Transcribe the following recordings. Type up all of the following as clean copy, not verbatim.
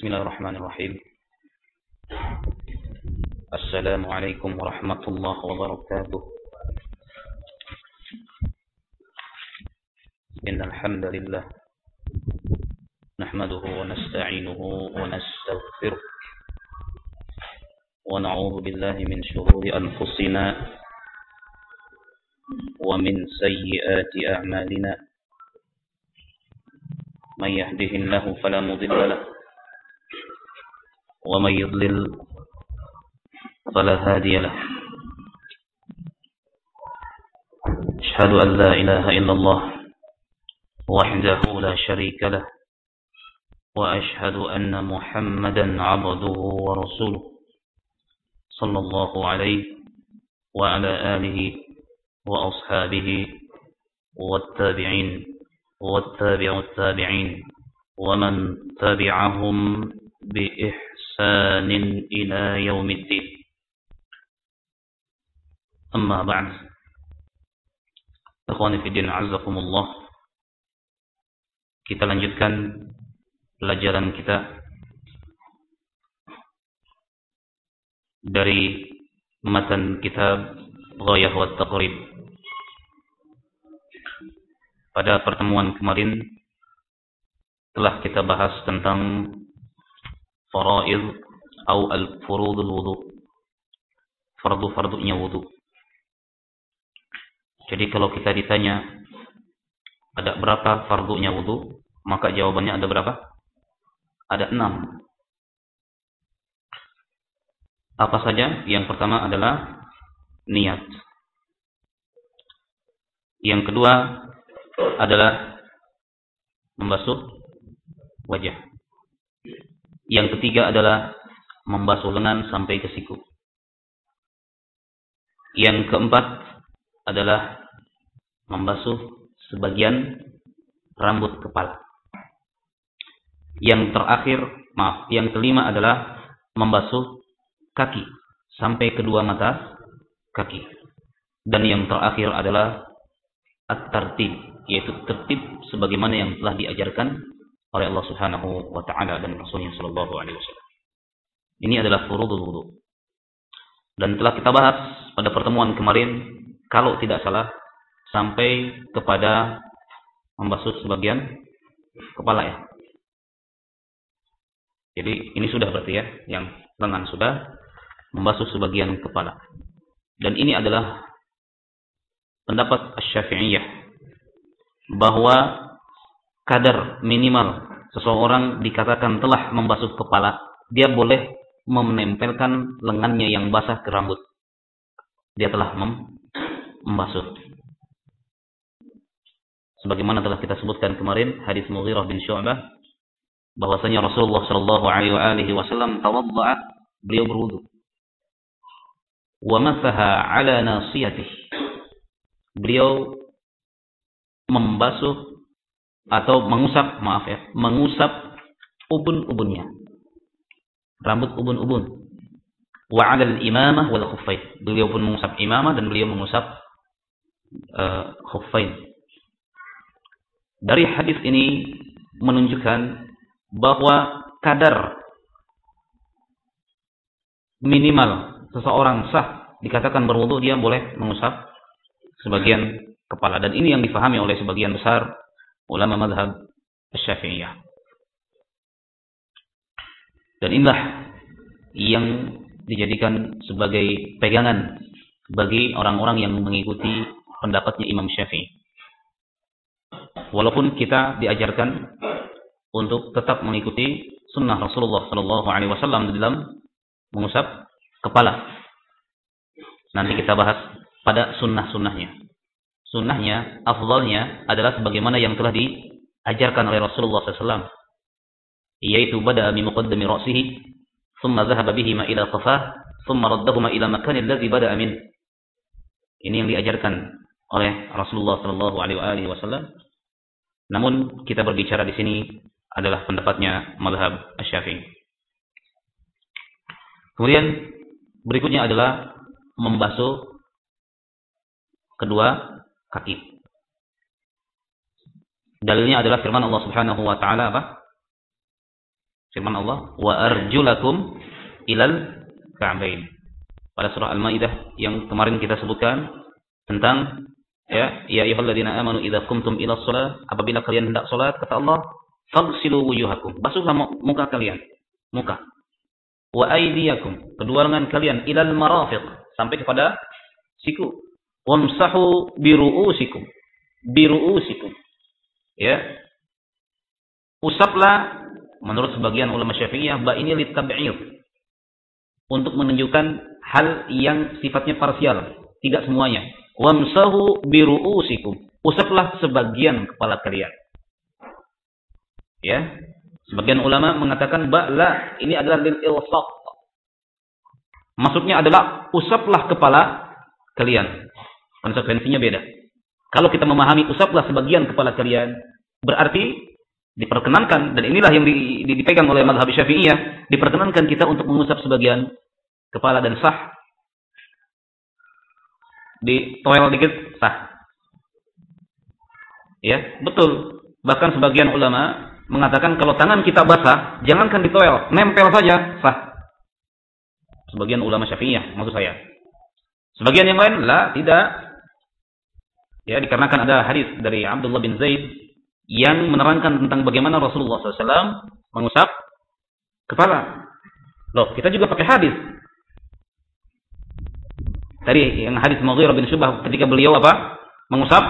Bismillahirrahmanirrahim. Assalamualaikum warahmatullahi wabarakatuh. Innal hamdalillah nahmaduhu wa nasta'inuhu wa nastaghfiruh wa na'udzu billahi min shururi anfusina wa min sayyiati a'malina. May yahdihillahu fala mudilla lahu wa may yudlil fala hadiya lahu. Asyhadu an la ilaha illallah wahdahu la syarika lah wa asyhadu anna Muhammadan 'abduhu wa rasuluh sallallahu alaihi wa ala alihi wa ashabihi wattabi'in wattabi'ut tabi'in wa man tabi'ahum bi ihsanin ila yaumiddin. Amma ba'd. Ikhwani fi din, azzakumullah. Kita lanjutkan pelajaran kita dari matan kitab Ghayah wa Taqrib. Pada pertemuan kemarin telah kita bahas tentang faraid atau al-furudul wudu, fardu-fardunya wudu. Jadi kalau kita ditanya ada berapa fardunya wudu, maka jawabannya ada berapa? Ada 6. Apa saja? Yang pertama adalah niat. Yang kedua adalah membasuh wajah. Yang ketiga adalah membasuh lengan sampai ke siku. Yang keempat adalah membasuh sebagian rambut kepala. Yang kelima adalah membasuh kaki sampai kedua mata kaki. Dan yang terakhir adalah at-tartib, yaitu tertib sebagaimana yang telah diajarkan oleh Allah Subhanahu wa taala dan Rasulnya sallallahu alaihi wasallam. Ini adalah furudul wudu. Dan telah kita bahas pada pertemuan kemarin, kalau tidak salah, sampai kepada membasuh sebagian kepala ya. Jadi ini sudah berarti ya, yang lengan sudah, membasuh sebagian kepala. Dan ini adalah pendapat Asy-Syafi'iyah bahwa kadar minimal seseorang dikatakan telah membasuh kepala, dia boleh menempelkan lengannya yang basah ke rambut. Dia telah membasuh. Sebagaimana telah kita sebutkan kemarin hadis Mughirah bin Syu'bah, bahwasanya Rasulullah sallallahu alaihi wasallam tawadda'a, beliau berwudu. Wa masaha ala nasiyatihi, beliau membasuh atau mengusap ubun-ubunnya, rambut ubun-ubun. Wa 'ala al-imamah wal khuffain, beliau pun mengusap imamah dan beliau mengusap khuffain. Dari hadis ini menunjukkan bahwa kadar minimal seseorang sah dikatakan berwudu, dia boleh mengusap sebagian kepala. Dan ini yang difahami oleh sebagian besar ulama mazhab Asy-Syafi'iyah. Dan inilah yang dijadikan sebagai pegangan bagi orang-orang yang mengikuti pendapatnya Imam Syafi'i. Walaupun kita diajarkan untuk tetap mengikuti sunnah Rasulullah sallallahu alaihi wasallam dalam mengusap kepala. Nanti kita bahas pada sunnah-sunnahnya. Sunnahnya, afdalnya adalah sebagaimana yang telah diajarkan oleh Rasulullah SAW, yaitu bada'a bi muqaddami ra'sihi, thumma dhahaba bihima ila qafah, thumma raddahuma ila makanil ladzi bada'a min. Ini yang diajarkan oleh Rasulullah sallallahu alaihi wasallam. Namun kita berbicara di sini adalah pendapatnya mazhab Asy-Syafi'i. Kemudian berikutnya adalah membasuh kedua kaki. Dalilnya adalah firman Allah Subhanahu wa taala apa? Firman Allah, wa arjulakum ilal ka'bain. Pada surah Al-Maidah yang kemarin kita sebutkan tentang ya ayyuhalladzina amanu idza qumtum ila shalah, apabila kalian hendak salat, kata Allah, faghsilu wujuhakum, basuhlah muka kalian, muka. Wa aydiyakum, kedua lengan kalian, ilal marafiq, sampai kepada siku. Wamsahu biru'usikum, ya. Usaplah, menurut sebagian ulama Syafi'iyah, ba ini litab'id, untuk menunjukkan hal yang sifatnya parsial, tidak semuanya. Wamsahu biru'usikum, usaplah sebagian kepala kalian. Ya, sebagian ulama mengatakan ba'la ini adalah lil ilsaq. Maksudnya adalah usaplah kepala kalian. Konsekuensinya beda. Kalau kita memahami usaplah sebagian kepala kalian, berarti diperkenankan, dan inilah yang dipegang oleh mazhab Syafi'iyah, diperkenankan kita untuk mengusap sebagian kepala dan sah. Ditoel dikit sah. Ya, betul. Bahkan sebagian ulama mengatakan kalau tangan kita basah, jangankan ditoel, nempel saja sah. Sebagian ulama Syafi'iyah, maksud saya. Sebagian yang lain lah, tidak. Ya, dikarenakan ada hadis dari Abdullah bin Zaid yang menerangkan tentang bagaimana Rasulullah SAW mengusap kepala. Loh, kita juga pakai hadis. Tadi yang hadis Mughirah bin Syu'bah ketika beliau apa? Mengusap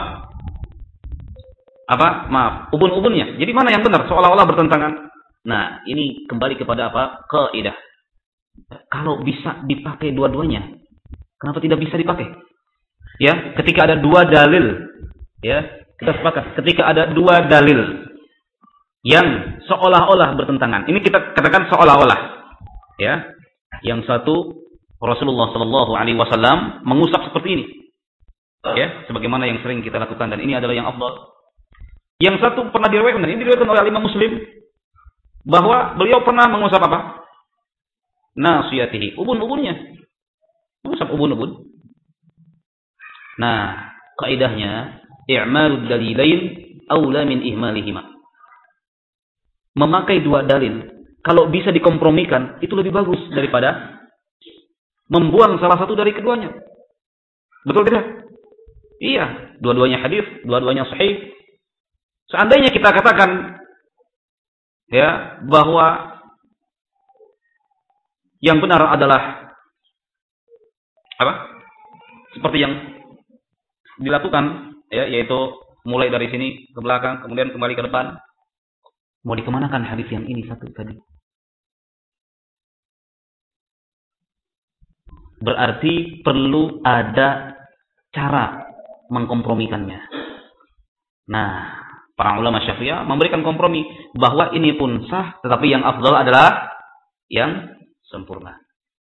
apa? Maaf, ubun-ubunnya. Jadi mana yang benar? Seolah-olah bertentangan. Nah, ini kembali kepada apa? Kaidah. Kalau bisa dipakai dua-duanya, kenapa tidak bisa dipakai? Ya, ketika ada dua dalil, ya, kita sepakat. Ketika ada dua dalil yang seolah-olah bertentangan, ini kita katakan seolah-olah, ya. Yang satu Rasulullah Shallallahu Alaihi Wasallam mengusap seperti ini, ya, sebagaimana yang sering kita lakukan, dan ini adalah yang afdal. Yang satu pernah diriwayatkan, ini diriwayatkan oleh Imam Muslim, bahwa beliau pernah mengusap apa? Nasiyatihi, ubun-ubunnya, mengusap ubun-ubun. Nah, kaidahnya i'malud dalilain aula min ihmalihima. Memakai dua dalil, kalau bisa dikompromikan, itu lebih bagus daripada membuang salah satu dari keduanya. Betul tidak? Iya, dua-duanya hadis, dua-duanya sahih. Seandainya kita katakan ya bahwa yang benar adalah apa? Seperti yang dilakukan, ya, yaitu mulai dari sini ke belakang, kemudian kembali ke depan. Mau dikemanakan hadis yang ini satu tadi? Berarti perlu ada cara mengkompromikannya. Nah, para ulama Syafi'iyah memberikan kompromi bahwa ini pun sah, tetapi yang afdal adalah yang sempurna.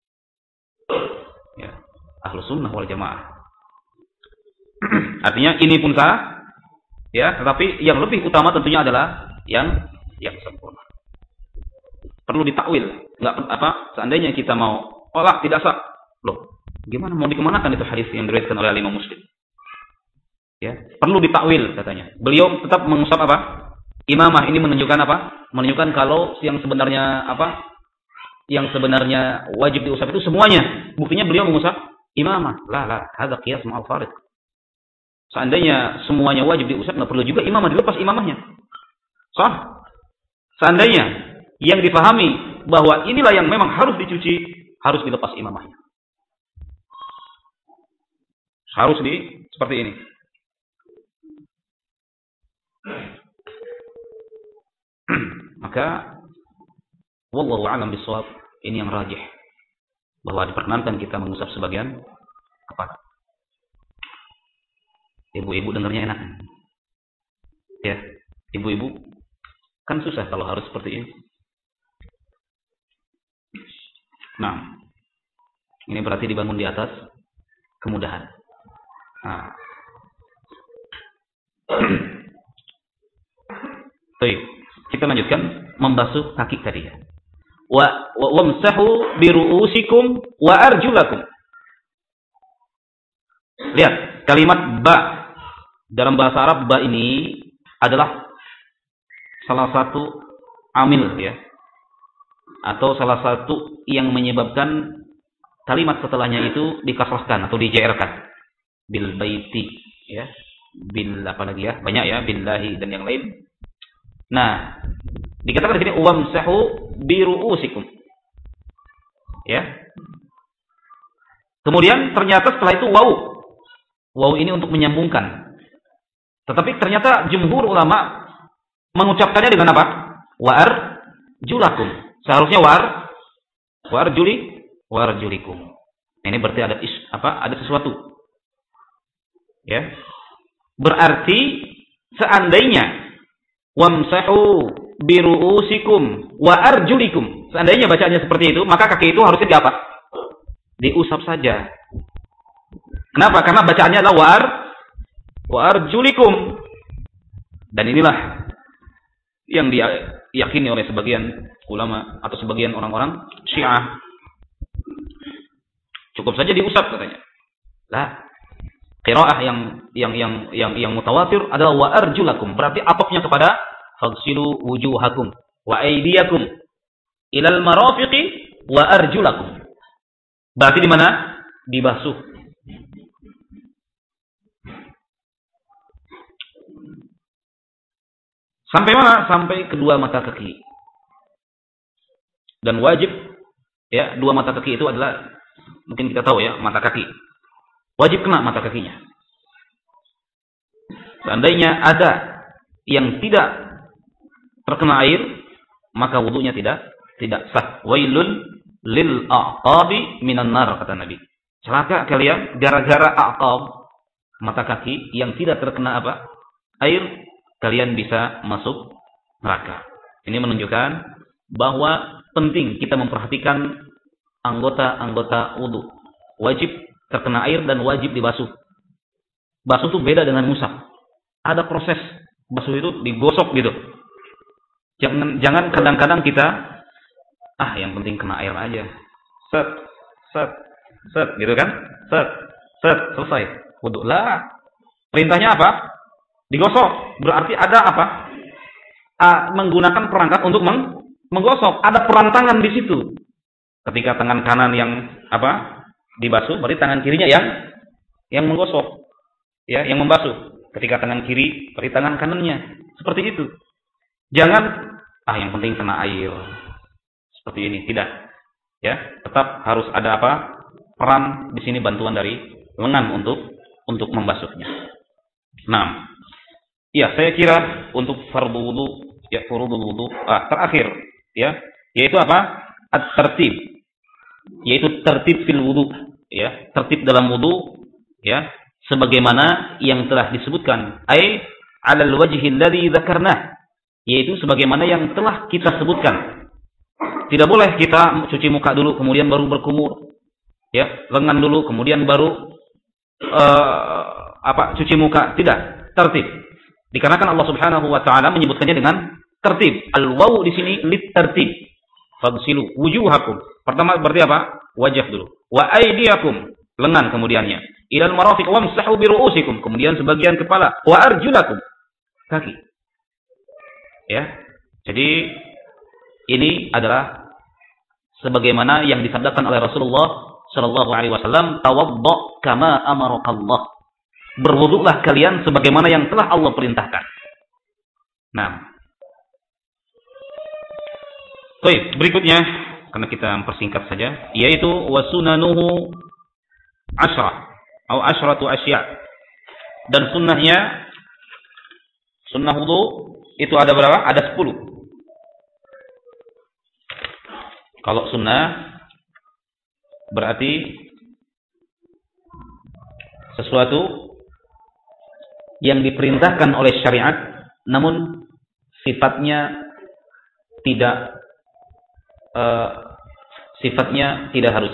Ya, Ahlus Sunnah wal Jamaah. Artinya ini pun sah, ya, tetapi yang lebih utama tentunya adalah yang sempurna. Perlu ditakwil, nggak apa? Seandainya kita mau olah tidak sah, loh, gimana mau dikemanakan itu hadis yang diriwayatkan oleh Imam Muslim? Ya, perlu ditakwil katanya. Beliau tetap mengusap apa? Imamah, ini menunjukkan apa? Menunjukkan kalau yang sebenarnya apa? Yang sebenarnya wajib diusap itu semuanya. Buktinya beliau mengusap imamah. La, hadza qiyas ma'al farid. Seandainya semuanya wajib diusap, nggak perlu juga imamah, dilepas imamahnya. Sah. Seandainya yang dipahami bahwa inilah yang memang harus dicuci, harus dilepas imamahnya. Harus seperti ini. Maka wallahu a'lam bishawab, ini yang rajih, bahwa diperkenankan kita mengusap sebagian kepala. Ibu-ibu dengarnya enak. Ya, ibu-ibu kan susah kalau harus seperti ini. Nah, ini berarti dibangun di atas kemudahan. Nah. Baik, kita lanjutkan membasuh kaki tadi ya. Wamsahu biru'usikum wa arjulakum. Lihat, kalimat ba dalam bahasa Arab, ba ini adalah salah satu amil ya. atau salah satu yang menyebabkan kalimat setelahnya itu dikasrahkan atau dijairkan. Bil baiti, ya. Bil apa lagi ya? Banyak ya, billahi dan yang lain. Nah, dikatakan di sini wamsahu bi ru'usikum. Ya. Kemudian ternyata setelah itu waw. Waw ini untuk menyambungkan. Tetapi ternyata jumhur ulama mengucapkannya dengan apa? Wa'ar julakum. Seharusnya wa'ar julikum. Ini berarti ada ada sesuatu. Ya. Berarti seandainya wamsahu bi ru'usikum wa arjulikum. Seandainya bacaannya seperti itu, maka kaki itu harusnya diapa? Diusap saja. Kenapa? Karena bacaannya adalah wa arjulikum. Dan inilah yang diyakini oleh sebagian ulama atau sebagian orang-orang Syiah. Cukup saja diusap katanya. Lah, qiraah yang mutawatir adalah wa arjulakum. Berarti atofnya kepada faghsilu wujuhakum wa aydiyakum ilal marafiqi wa arjulakum. Berarti di mana? Dibasuh. Sampai mana? Sampai kedua mata kaki. Dan wajib ya, dua mata kaki itu adalah mungkin kita tahu ya, mata kaki. Wajib kena mata kakinya. Seandainya ada yang tidak terkena air, maka wudunya tidak sah. Wailul lil a'qabi minan nar, kata Nabi. Celaka kalian gara-gara a'qab, mata kaki yang tidak terkena air, kalian bisa masuk neraka. Ini menunjukkan bahwa penting kita memperhatikan anggota-anggota wudu. Wajib terkena air dan wajib dibasuh. Basuh itu beda dengan ngusap. Ada proses basuh itu digosok gitu. Jangan kadang-kadang kita yang penting kena air aja. Set gitu kan? Set selesai. Wudu lah. Perintahnya apa? Digosok. Berarti ada apa? Menggunakan perangkat untuk menggosok. Ada perantangan di situ. Ketika tangan kanan yang dibasuh, berarti tangan kirinya yang menggosok. Ya, yang membasuh. Ketika tangan kiri, berarti tangan kanannya. Seperti itu. Jangan yang penting kena air. Seperti ini, tidak. Ya, tetap harus ada peran di sini, bantuan dari lengan untuk membasuhnya. Nah, ya, saya kira untuk fardhu wudu, ya, furudul wudu, terakhir, ya, yaitu at-tertib. Yaitu tertib fil wudu, ya, tertib dalam wudu, ya, sebagaimana yang telah disebutkan, ai 'alal wajhi alladhi dzakarna, yaitu sebagaimana yang telah kita sebutkan. Tidak boleh kita cuci muka dulu kemudian baru berkumur, ya, lengan dulu kemudian baru cuci muka, tidak, tertib. Dikarenakan Allah Subhanahu wa taala menyebutkannya dengan tertib. Al-wawu di sini lit tertib. Faghsilu wujuhakum. Pertama berarti wajah dulu. Wa aydiyakum, lengan kemudiannya. Ilal marafiq wamsahu bi ru'usikum, kemudian sebagian kepala. Wa arjulakum, kaki. Ya. Jadi ini adalah sebagaimana yang disabdakan oleh Rasulullah sallallahu alaihi wasallam, tawadda kama amarakallah. Berwuduklah kalian sebagaimana yang telah Allah perintahkan. Nah. Baik, berikutnya karena kita mempersingkat saja, yaitu wasunanuhu 10 atau 10 asya. Dan sunnah wudu itu ada berapa? Ada 10. Kalau sunnah berarti sesuatu yang diperintahkan oleh syariat namun sifatnya tidak harus.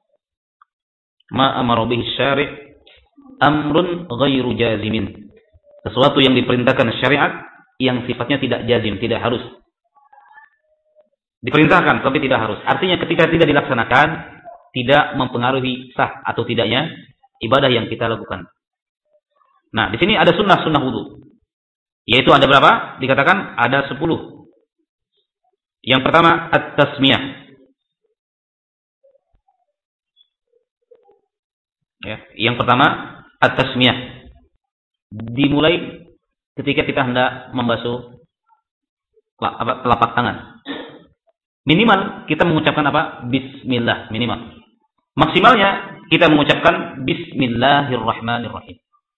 Ma amara bihi syari' amrun ghairu jazimin. Sesuatu yang diperintahkan syariat yang sifatnya tidak jazim, tidak harus. Diperintahkan tapi tidak harus. Artinya ketika tidak dilaksanakan tidak mempengaruhi sah atau tidaknya ibadah yang kita lakukan. Nah, di sini ada sunnah wudu. Yaitu ada berapa? Dikatakan ada 10. Yang pertama at-tasmiyah. Ya, yang pertama at-tasmiyah. Dimulai ketika kita hendak membasuh telapak tangan. Minimal kita mengucapkan apa? Bismillah, minimal. Maksimalnya kita mengucapkan Bismillahirrahmanirrahim.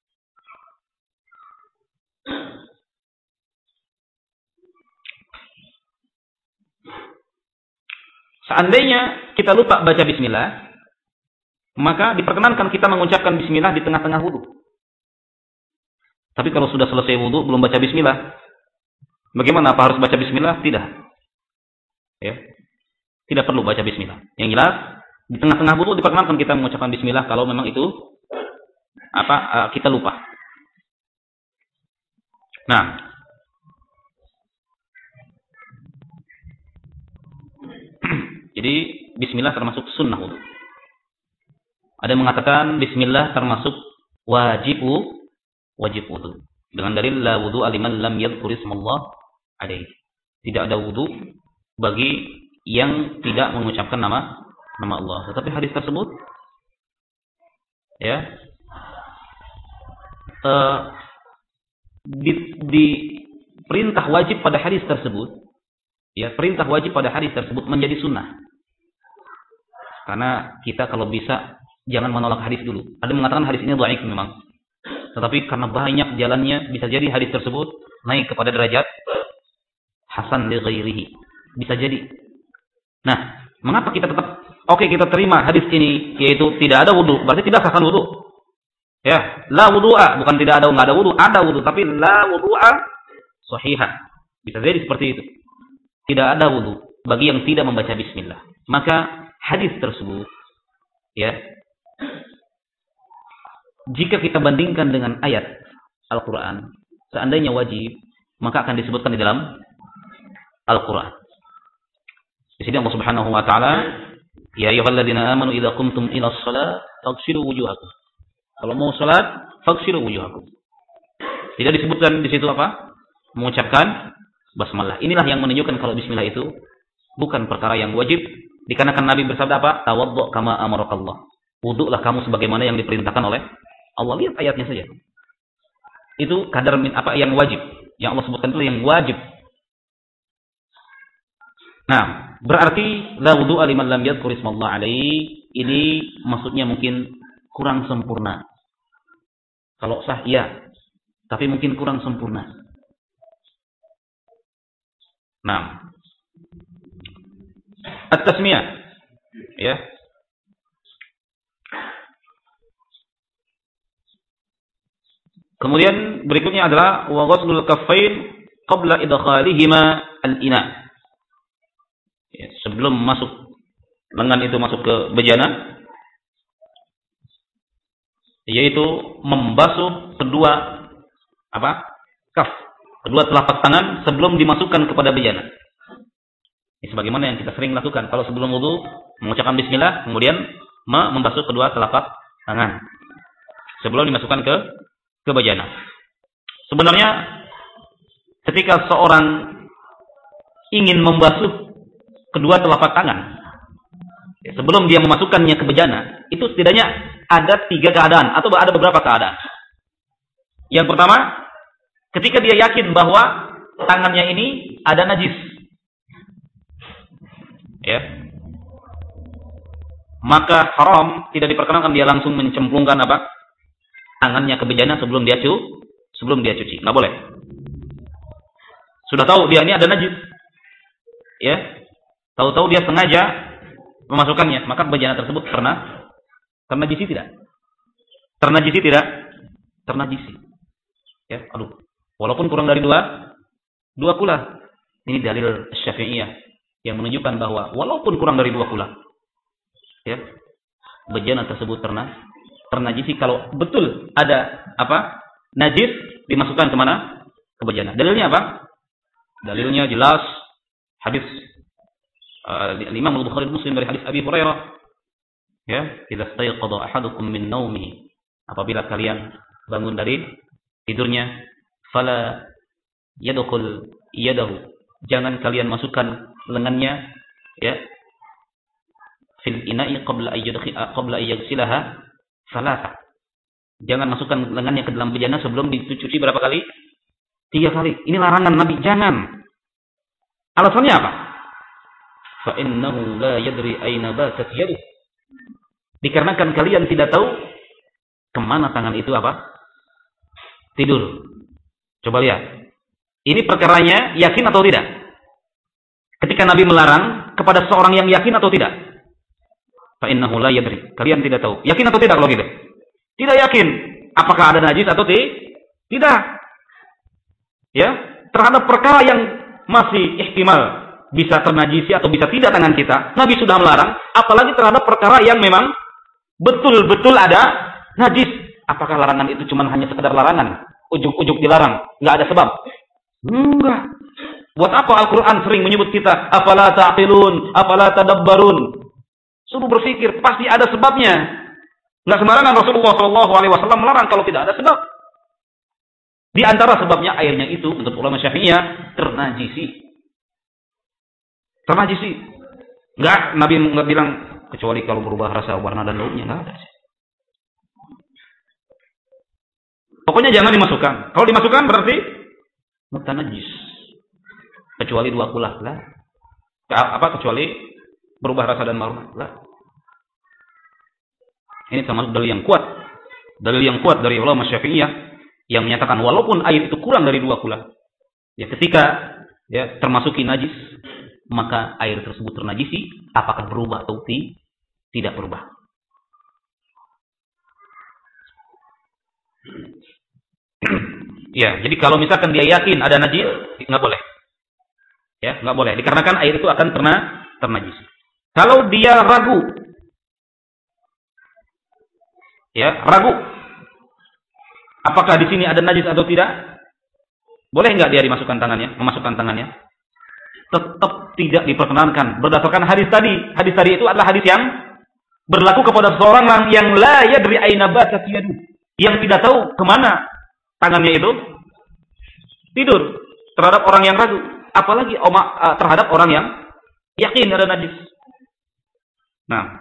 Seandainya kita lupa baca bismillah, maka diperkenankan kita mengucapkan bismillah di tengah-tengah wudu. Tapi kalau sudah selesai wudu belum baca bismillah, bagaimana? Apa harus baca bismillah? Tidak. Ya. Tidak perlu baca bismillah. Yang jelas di tengah-tengah wudu diperkenankan kita mengucapkan bismillah kalau memang itu kita lupa. Nah, jadi bismillah termasuk sunnah wudu. Ada yang mengatakan bismillah termasuk wajib wudu. Dengan dalil la wudu liman lam yadhkur ismallah alaihi. Tidak ada wudu bagi yang tidak mengucapkan nama Allah. Tetapi hadis tersebut ya di perintah wajib pada hadis tersebut, ya perintah wajib pada hadis tersebut menjadi sunnah. Karena kita kalau bisa jangan menolak hadis dulu. Ada yang mengatakan hadis ini dhaif memang. Tetapi karena banyak jalannya bisa jadi hadis tersebut naik kepada derajat hasan li ghairihi. Bisa jadi. Nah, mengapa kita tetap kita terima hadis ini yaitu tidak ada wudu, berarti tidak sahkan wudu. Ya, la wudu'a, bukan tidak ada enggak ada wudu, ada wudu tapi la wudu'a sahihan. Bisa jadi seperti itu. Tidak ada wudu bagi yang tidak membaca bismillah. Maka hadis tersebut ya jika kita bandingkan dengan ayat Al-Qur'an, seandainya wajib, maka akan disebutkan di dalam Al-Qur'an. Di sini Allah Subhanahu wa taala, ya ayyuhalladzina amanu idza qumtum ila shalah faghsilu wujuhakum. Kalau mau salat, faghsilu wujuhakum. Tidak disebutkan di situ apa? Mengucapkan basmalah. Inilah yang menunjukkan kalau bismillah itu bukan perkara yang wajib, dikarenakan Nabi bersabda apa? Tawaddu kama amarakallah. Wudulah kamu sebagaimana yang diperintahkan oleh Allah. Lihat ayatnya saja. Itu kadar yang wajib. Yang Allah sebutkan itu yang wajib. Nah, berarti la wudu'a liman lam yadhkur ismallah alaihi, ini maksudnya mungkin kurang sempurna. Kalau sah ya, tapi mungkin kurang sempurna. Nah, at-tasmiyah ya. Kemudian berikutnya adalah wa ghaslul kaffain qabla idkhalihima al-ina. Ya, sebelum masuk lengan itu masuk ke bejana, yaitu membasuh kedua kedua telapak tangan sebelum dimasukkan kepada bejana. Ini sebagaimana yang kita sering lakukan kalau sebelum wudu mengucapkan bismillah, kemudian membasuh kedua telapak tangan sebelum dimasukkan ke bejana. Sebenarnya ketika seorang ingin membasuh kedua telapak tangan sebelum dia memasukkannya ke bejana, itu setidaknya ada 3 keadaan atau ada beberapa keadaan. Yang pertama, ketika dia yakin bahwa tangannya ini ada najis, ya, maka haram, tidak diperkenankan dia langsung mencemplungkan tangannya ke bejana sebelum dia cuci, nggak boleh. Sudah tahu dia ini ada najis, ya, tahu-tahu dia sengaja memasukkannya, maka bejana tersebut ternajisi tidak? Ternajisi tidak? Ternajisi. Ya, walaupun kurang dari dua kula. Ini dalil Syafi'iyah yang menunjukkan bahwa walaupun kurang dari 2 kula, ya, bejana tersebut ternajisi kalau betul ada najis dimasukkan kemana? Ke bejana. Dalilnya apa? Dalilnya jelas hadis Imam Al-Bukhari Muslim dari hadis Abi Hurairah, ya, idza stayqadha ahadukum min naumihi, apabila kalian bangun dari tidurnya, fala yadkhul yadahu, jangan kalian masukkan lengannya ya fil ina'i qabla ayyagsilaha salasa. Jangan masukkan lengannya ke dalam bejana sebelum dicuci berapa kali? 3 kali. Ini larangan Nabi, jangan. Alasannya apa? Fa innahu la yadri aina batat yaduh. Dikarenakan kalian tidak tahu kemana tangan itu apa? Tidur. Coba lihat. Ini perkaranya yakin atau tidak? Ketika Nabi melarang kepada seorang yang yakin atau tidak? Fa innahu la yadri. Kalian tidak tahu. Yakin atau tidak kalau gitu? Tidak yakin. Apakah ada najis atau tidak? Ya, terhadap perkara yang masih ihtimal bisa ternajisi atau bisa tidak tangan kita, Nabi sudah melarang, apalagi terhadap perkara yang memang betul-betul ada najis. Apakah larangan itu cuma hanya sekedar larangan? Ujuk-ujuk dilarang, nggak ada sebab? Enggak. Buat apa Al-Quran sering menyebut kita, afala ta'qilun, afala tadabbarun? Suruh berpikir, pasti ada sebabnya. Nggak sembarangan Rasulullah SAW melarang kalau tidak ada sebab. Di antara sebabnya airnya itu, menurut ulama Syafi'iyah, ternajisi. Nggak, Nabi nggak bilang, kecuali kalau berubah rasa, warna, dan baunya, nggak ada. Pokoknya jangan dimasukkan. Kalau dimasukkan berarti mutanajis. Kecuali 2 kulah lah. Kecuali berubah rasa dan bau lah. Ini termasuk dalil yang kuat. Dalil yang kuat dari ulama Syafi'iyah yang menyatakan walaupun air itu kurang dari 2 kulah, ya ketika ya termasuki najis, maka air tersebut ternajisi, apakah berubah atau tidak berubah. Ya, jadi kalau misalkan dia yakin ada najis, nggak boleh. Ya, nggak boleh. Dikarenakan air itu akan ternajisi. Kalau dia ragu, apakah di sini ada najis atau tidak? Boleh nggak dia memasukkan tangannya? Tetap tidak diperkenankan berdasarkan hadis tadi. Hadis tadi itu adalah hadis yang berlaku kepada seorang yang la yadri aina batat yaduh, yang tidak tahu kemana tangannya itu tidur, terhadap orang yang ragu, apalagi terhadap orang yang yakin ada najis. Nah,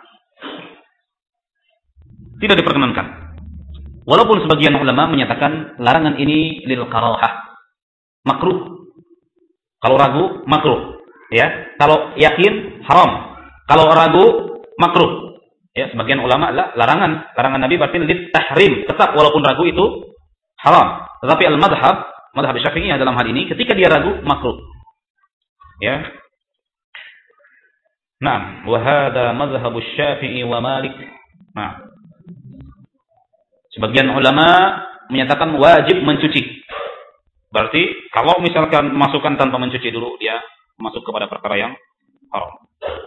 tidak diperkenankan. Walaupun sebagian ulama menyatakan larangan ini lil karahah, makruh. Kalau ragu, makruh. Ya, kalau yakin, haram. Kalau ragu, makruh. Ya, sebagian ulama adalah larangan. Larangan Nabi berarti lit tahrim, tetap walaupun ragu itu haram. Tetapi al-madhab Syafi'iyah dalam hal ini, ketika dia ragu, makruh. Ya. Nah, wa hadha madhhabu Syafi'i wa Malik. Nah, sebagian ulama menyatakan wajib mencuci. Berarti kalau misalkan masukkan tanpa mencuci dulu, dia masuk kepada perkara yang haram.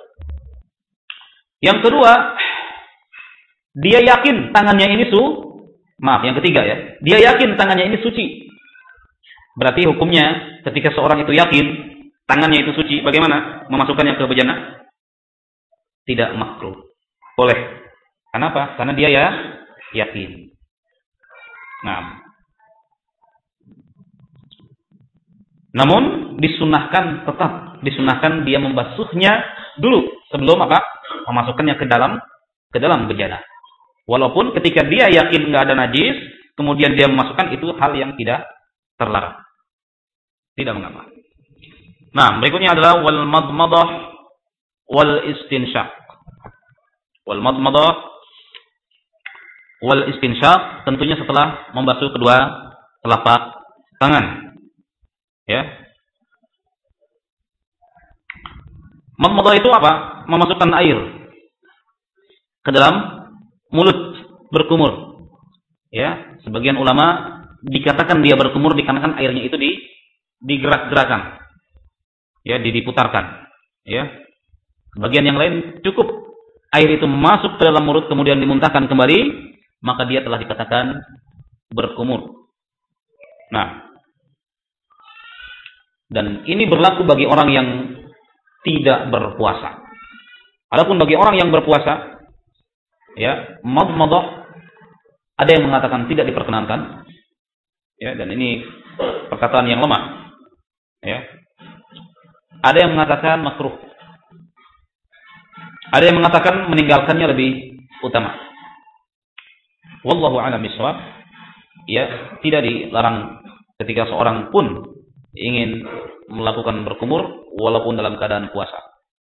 Yang kedua, dia yakin tangannya ini yang ketiga ya, dia yakin tangannya ini suci. Berarti hukumnya ketika seorang itu yakin tangannya itu suci, bagaimana memasukkannya ke bejana? Tidak makruh. Boleh. Kenapa? Karena dia yakin. Nah, namun tetap disunahkan dia membasuhnya dulu sebelum memasukkannya ke dalam bejana. Walaupun ketika dia yakin nggak ada najis, kemudian dia memasukkan, itu hal yang tidak terlarang. Tidak mengapa. Nah, berikutnya adalah wal madmadah wal istinsyaq. Wal madmadah wal istinsyaq tentunya setelah membasuh kedua telapak tangan. Ya. Madmadah itu apa? Memasukkan air ke dalam mulut, berkumur. Ya, sebagian ulama dikatakan dia berkumur dikarenakan airnya itu digerak-gerakan. Ya, diputarkan. Ya. Sebagian yang lain cukup air itu masuk ke dalam mulut kemudian dimuntahkan kembali, maka dia telah dikatakan berkumur. Nah, dan ini berlaku bagi orang yang tidak berpuasa. Adapun bagi orang yang berpuasa, ya, madmadah ada yang mengatakan tidak diperkenankan. Ya, dan ini perkataan yang lemah. Ya. Ada yang mengatakan makruh. Ada yang mengatakan meninggalkannya lebih utama. Wallahu a'lam bishawab. Ya, tidak dilarang ketika seorang pun ingin melakukan berkumur walaupun dalam keadaan puasa.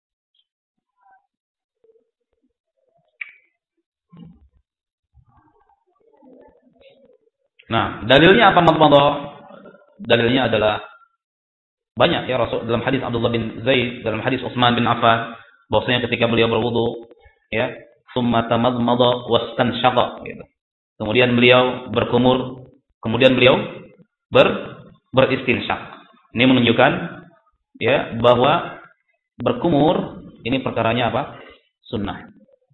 Nah, dalilnya apa madmadah? Dalilnya adalah banyak ya Rasul dalam hadis Abdullah bin Zaid, dalam hadis Utsman bin Affan, bahwasanya ketika beliau berwudu, ya, summa tamadmada wastanshaqa gitu. Kemudian beliau berkumur, kemudian beliau beristinsyak. Ini menunjukkan ya bahwa berkumur ini perkaranya apa? Sunnah.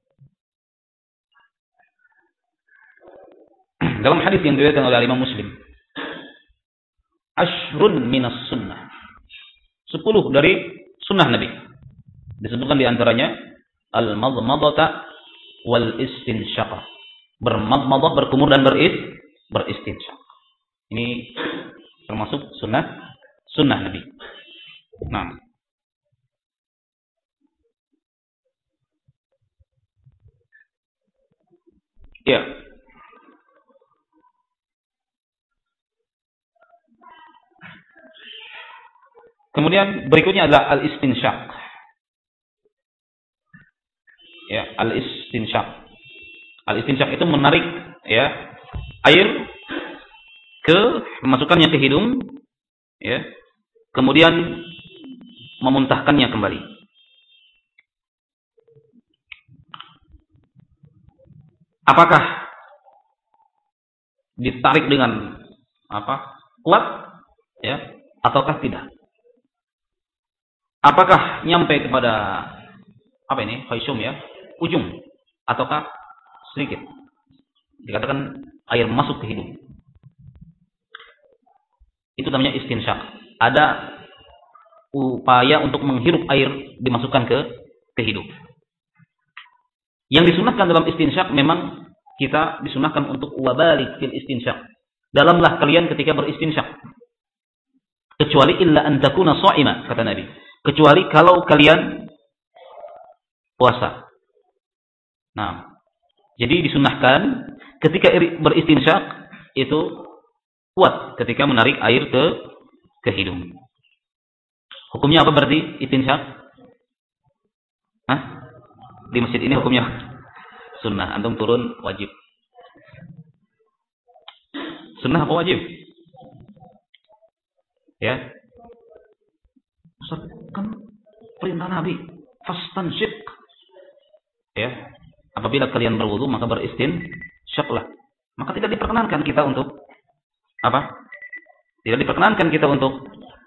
Dalam hadis yang diriwayatkan oleh Imam Muslim, ashrun minas sunnah. 10 dari sunnah Nabi. Disebutkan di antaranya al-madmadata wal istinsyaqa. Bermadmadah, berkumur dan beristinsyak. Ini termasuk sunnah Nabi. Nah. Ya. Kemudian berikutnya adalah al-istinsyak. Ya, al-istinsyak. Al-istinsyak itu menarik ya air memasukkannya ke hidung ya. Kemudian memuntahkannya kembali. Apakah ditarik dengan kuat ya ataukah tidak? Apakah nyampe kepada khaysum ya, ujung ataukah sedikit? Dikatakan air masuk ke hidung. Itu namanya istinsyak. Ada upaya untuk menghirup air dimasukkan ke hidung. Yang disunahkan dalam istinsyak memang kita disunahkan untuk wabalik fil istinsyak. Dalamlah kalian ketika beristinsyak. Kecuali illa an takuna sha'ima, kata Nabi. Kecuali kalau kalian puasa. Nah, jadi disunahkan ketika beristinsyak itu kuat ketika menarik air ke hidung. Hukumnya apa berarti istinsyak? Di masjid ini hukumnya sunnah, antum turun wajib. Sunnah apa wajib? Ya. Kan perintah Nabi, fastansyik. Ya. Apabila kalian berwudu maka beristinsyaklah. Maka tidak diperkenankan kita untuk apa? Tidak diperkenankan kita untuk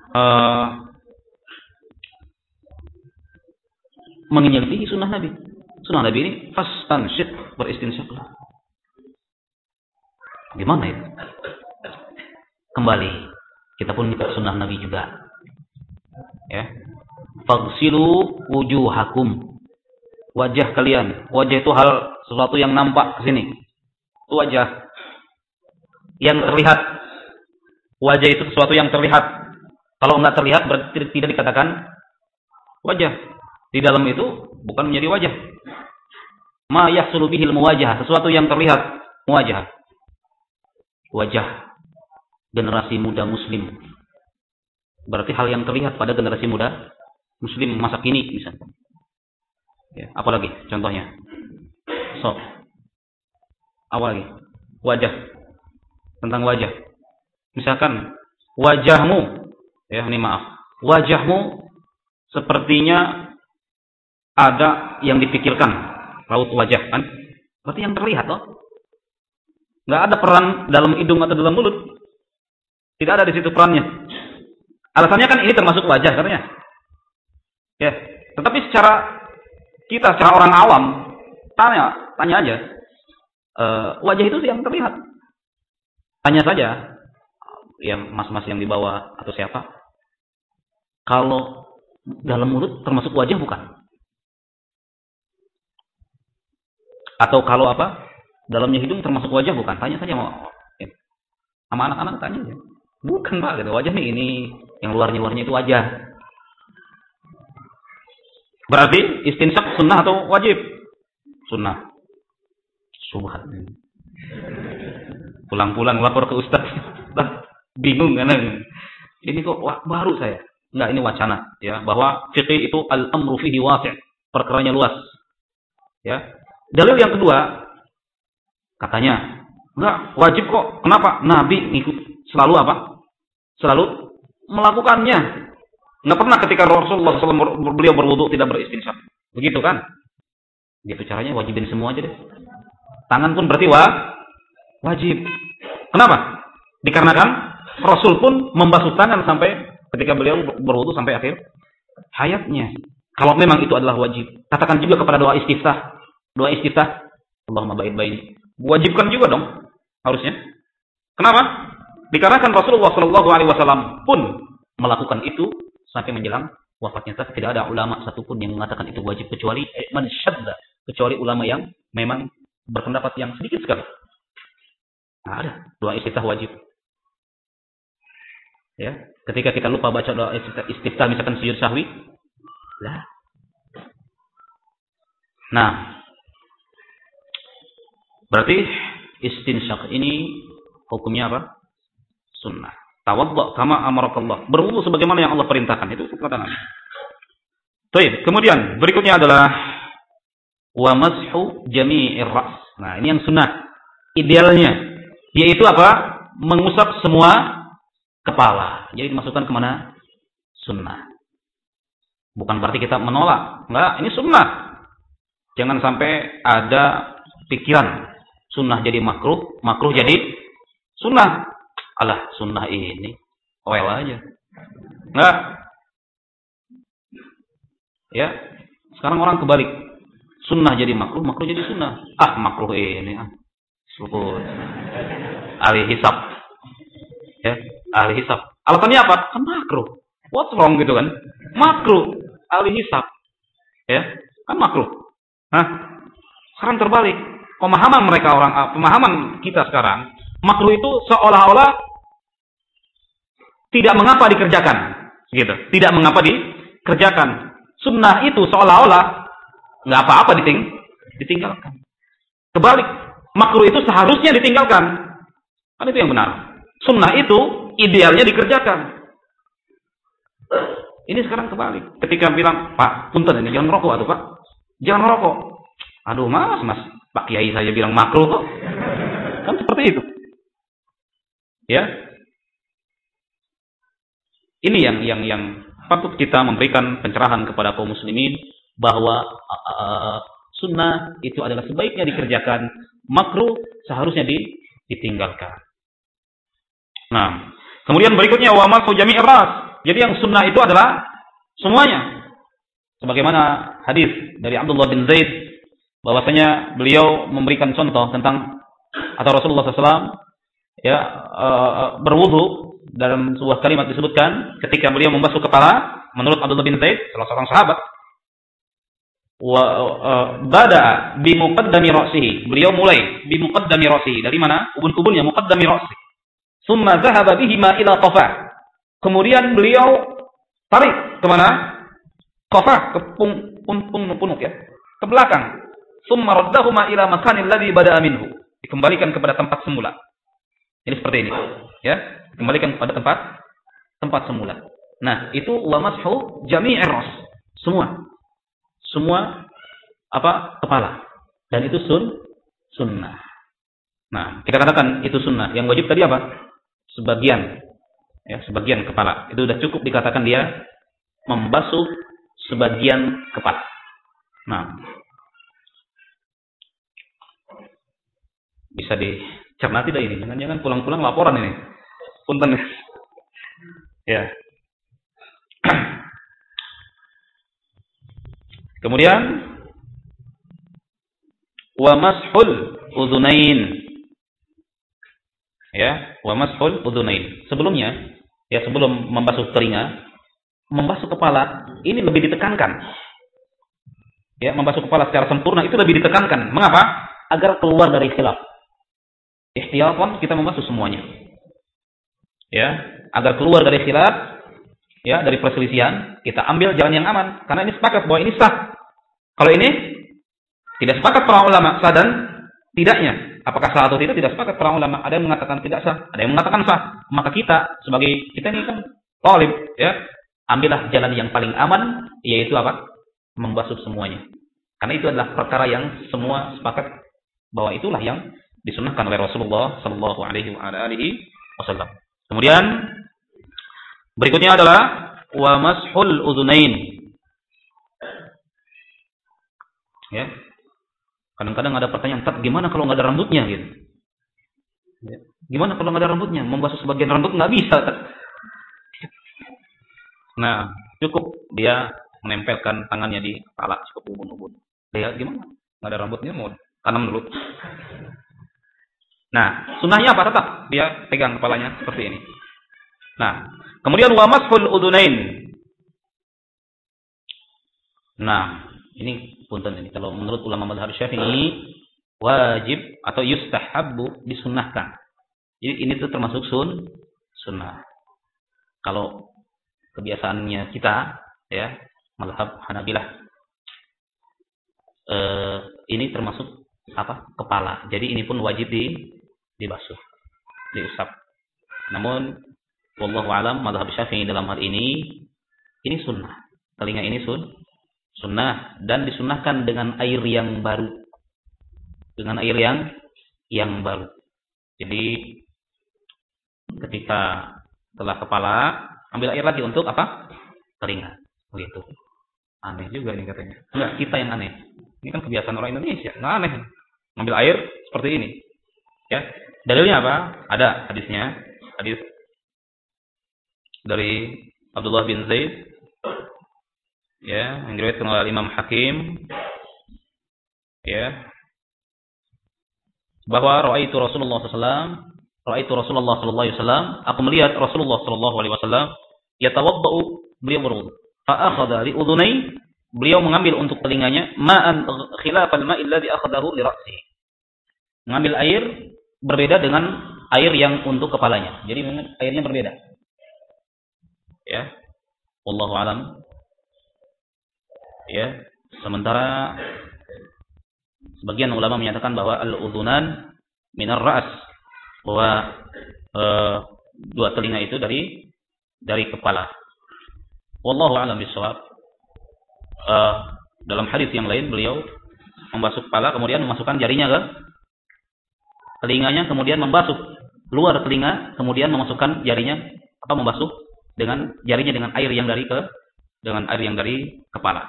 menyelisihi sunnah Nabi. Sunnah Nabi ini fastansyik, beristinsyaklah. Gimana itu? Kembali, kita pun minta sunnah Nabi juga. Ya. Faghsilu wujuhakum. Wajah kalian. Wajah itu sesuatu yang nampak ke sini. Itu wajah. Yang terlihat. Wajah itu sesuatu yang terlihat. Kalau enggak terlihat berarti tidak dikatakan wajah. Di dalam itu bukan menjadi wajah. Ma yahsulu bihil muwajah, sesuatu yang terlihat muwajah. Wajah generasi muda muslim. Berarti hal yang terlihat pada generasi muda muslim masa kini misalnya. Ya, apalagi contohnya. Apa lagi? Wajah. Tentang wajah. Misalkan wajahmu, ya ini maaf. Wajahmu sepertinya ada yang dipikirkan, raut wajah kan? Berarti yang terlihat loh. Nggak ada peran dalam hidung atau dalam mulut. Tidak ada di situ perannya. Alasannya kan ini termasuk wajah katanya. Ya, tetapi secara orang awam tanya aja. Wajah itu yang terlihat. Tanya saja yang mas-mas yang di bawah atau siapa. Kalau dalam mulut termasuk wajah bukan? Atau kalau dalamnya hidung termasuk wajah bukan? Tanya saja sama anak-anak tanya aja. Bukan Pak, gitu. Wajah nih ini yang luarnya itu wajah. Berarti istinsyak sunnah atau wajib? Sunnah. Subhan. Pulang-pulang lapor ke ustaz. Bingung kan? Ini kok baru saya. Enggak, ini wacana ya, bahwa fikih itu al-amru fihi wasi', perkaranya luas. Ya. Dalil yang kedua, katanya, enggak wajib kok. Kenapa? Nabi ikut selalu apa? Selalu melakukannya. Enggak pernah ketika Rasulullah SAW beliau berwudu tidak beristinsyak. Begitu kan? Gitu caranya, wajibin semua aja deh. Tangan pun berarti wajib. Kenapa? Dikarenakan Rasul pun membasuh tangan sampai ketika beliau berwudu sampai akhir hayatnya. Kalau memang itu adalah wajib, katakan juga kepada doa istiftah. Doa istiftah, Allahumma ba'id baini. Wajibkan juga dong, harusnya. Kenapa? Dikarenakan Rasulullah SAW pun melakukan itu sampai menjelang wafatnya. Tidak ada ulama satupun yang mengatakan itu wajib kecuali man syadda, kecuali ulama yang memang berpendapat yang sedikit sekali. Nah, ada doa istiftah wajib. Ya, ketika kita lupa baca doa istiftah misalkan sujud sahwi, lah. Nah, berarti istinsyak ini hukumnya apa? Sunnah. Tawaddu kama amarakallah. Berwudu sebagaimana yang Allah perintahkan, itu perkataan. Baik, kemudian berikutnya adalah wa mashu jami'ir ra's. Nah, ini yang sunnah. Idealnya yaitu apa? Mengusap semua kepala. Jadi dimasukkan kemana? Sunnah. Bukan berarti kita menolak. Enggak, ini sunnah. Jangan sampai ada pikiran sunnah jadi makruh, makruh jadi sunnah. Alah, sunnah ini well aja. Enggak. Ya. Sekarang orang kebalik. Sunnah jadi makruh, makruh jadi sunnah. Ah, makruh ini. Syukur. Ahli hisab. Ya, ahli hisab. Alasannya apa? Kan makruh. What's wrong gitu kan? Makruh. Ahli hisab. Ya, kan makruh. Hah? Sekarang terbalik. Pemahaman mereka pemahaman kita sekarang, makruh itu seolah-olah tidak mengapa dikerjakan. Gitu. Tidak mengapa dikerjakan. Sunnah itu seolah-olah nggak apa-apa ditinggalkan. Kebalik. Makruh itu seharusnya ditinggalkan. Kan itu yang benar. Sunnah itu idealnya dikerjakan. Ini sekarang kebalik. Ketika bilang, Pak, punten ini jangan merokok atuh Pak. Jangan merokok. Aduh mas, Pak Kiai saya bilang makruh kok. Kan seperti itu. Ya. Ini yang patut kita memberikan pencerahan kepada kaum muslimin bahwa sunnah itu adalah sebaiknya dikerjakan, makruh seharusnya ditinggalkan. Nah, kemudian berikutnya wa mashu jami'ir ras. Jadi yang sunnah itu adalah semuanya. Sebagaimana hadis dari Abdullah bin Zaid bahwasanya beliau memberikan contoh tentang atau Rasulullah SAW ya berwudu, dalam sebuah kalimat disebutkan ketika beliau membasuh kepala, menurut Abdullah bin Zaid salah seorang sahabat, bada bi muqaddami ra'sihi, beliau mulai bi muqaddami ra'sihi, dari mana? Ubun-ubunnya muqaddami ra'sihi. Tsumma dhahaba bihima ila qafah. Kemudian beliau tarik ke mana? Qafah, ke punuk ya, ke belakang. Tsumma raddahuma ila makanil ladzi bada'a minhu. Dikembalikan kepada tempat semula. Ini seperti ini, ya. Kembalikan kepada tempat semula. Nah, itu wa mashu jami'ir ras. Semua apa? Kepala. Dan itu sunnah. Nah, kita katakan itu sunnah. Yang wajib tadi apa? Sebagian. Ya, sebagian kepala. Itu sudah cukup dikatakan dia membasuh sebagian kepala. Nah, bisa dicerna tidak ini? Jangan-jangan pulang-pulang laporan ini. Punten. Ya. Kemudian wa mashul udhunain. Ya, wa mashul udhunain. Sebelumnya, ya sebelum membasuh telinga, membasuh kepala ini lebih ditekankan. Ya, membasuh kepala secara sempurna itu lebih ditekankan. Mengapa? Agar keluar dari khilaf. Ihtiyatan kita membasuh semuanya. Ya, agar keluar dari khilaf, ya dari perselisihan, kita ambil jalan yang aman karena ini sepakat bahwa ini sah. Kalau ini tidak sepakat para ulama sah dan tidaknya. Apakah sah atau tidak sepakat para ulama. Ada yang mengatakan tidak sah, ada yang mengatakan sah. Maka kita sebagai kita ini kan talib, ya, ambillah jalan yang paling aman, yaitu apa? Membasuh semuanya. Karena itu adalah perkara yang semua sepakat bahwa itulah yang disunnahkan oleh Rasulullah Sallallahu Alaihi Wasallam. Kemudian berikutnya adalah wa mashul udhunain. Ya. Kadang-kadang ada pertanyaan, gimana kalau nggak ada rambutnya gitu? Ya. Gimana kalau nggak ada rambutnya? Membasuh sebagian rambut nggak bisa. Nah, cukup dia menempelkan tangannya di kepala, cukup ubun-ubun. Lihat gimana? Nggak ada rambutnya, mau tanam dulu. Nah, sunnahnya apa? Tetap dia pegang kepalanya seperti ini. Nah, kemudian wa mashul udhunain. Nah, ini punten ini. Kalau menurut ulama mazhab Syafi'i wajib atau yustahabbu disunnahkan. Jadi ini tuh termasuk sunnah. Kalau kebiasaannya kita ya mazhab Hanabilah ini termasuk apa? Kepala. Jadi ini pun wajib dibasuh, diusap. Namun wallahu alam mazhab Syafi'i dalam hal ini sunnah. Telinga ini sunnah dan disunnahkan dengan air yang baru. Dengan air yang baru. Jadi ketika setelah kepala ambil air lagi untuk apa? Telinga. Begitu. Aneh juga ini katanya. Enggak, kita yang aneh. Ini kan kebiasaan orang Indonesia. Enggak aneh. Ambil air seperti ini. Ya. Dalilnya apa? Ada hadisnya. Hadis dari Abdullah bin Zaid, ya, yang diriwayatkan oleh Imam Hakim, ya, bahwa ra'aitu Rasulullah sallallahu alaihi wasallam, aku melihat Rasulullah sallallahu alaihi wasallam yatawaddau, beliau berwudu. Fa akhadha li udhunai, beliau mengambil untuk telinganya ma'an khilafal ma'il ladzi akhadahu li ra'sihi. Mengambil air berbeda dengan air yang untuk kepalanya. Jadi airnya berbeda. Ya. Wallahu alam. Ya, sementara sebagian ulama menyatakan bahwa al-udhunan minar ra's, bahwa dua telinga itu dari kepala. Wallahu a'lam bishawab. Dalam hadis yang lain beliau membasuh kepala kemudian memasukkan jarinya ke telinganya, kemudian membasuh luar telinga, kemudian memasukkan jarinya membasuh dengan jarinya dengan air yang dari kepala.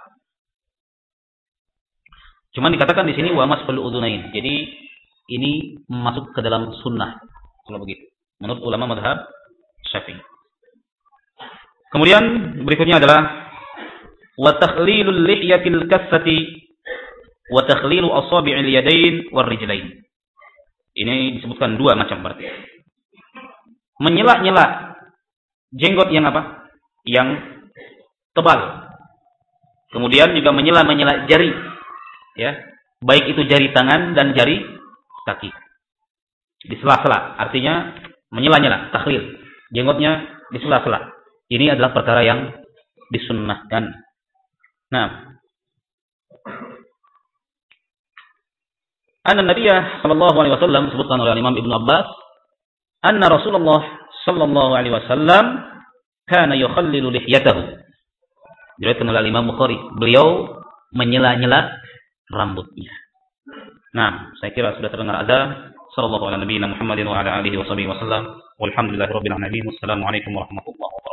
Cuman dikatakan di sini wa masful udhunain. Jadi ini masuk ke dalam sunnah kalau begitu menurut ulama mazhab Syafi'i. Kemudian berikutnya adalah wa takhlilul lihyatil kaffati wa takhlilu asabi'il yadain war rijlain. Ini disebutkan dua macam berarti. Menyela-nyela jenggot yang apa? Yang tebal. Kemudian juga menyela-nyela jari. Ya, baik itu jari tangan dan jari kaki. Di sela-sela, artinya menyela-nyela, takhlil. Jenggotnya di sela-sela. Ini adalah perkara yang disunnahkan. Nah, anna Nabiyya sallallahu alaihi wasallam, disebutkan oleh Imam Ibnu Abbas, anna Rasulullah sallallahu alaihi wasallam kana yukhallilu lihyatahu. Diriwayatkan oleh Imam Bukhari, beliau menyela-nyela rambutnya. Nah, saya kira sudah terdengar azan. Sallallahu ala nabiyina Muhammadin wa ala alihi wa sahbihi wasallam. Walhamdulillahirabbil alamin. Wassalamualaikum warahmatullahi wabarakatuh.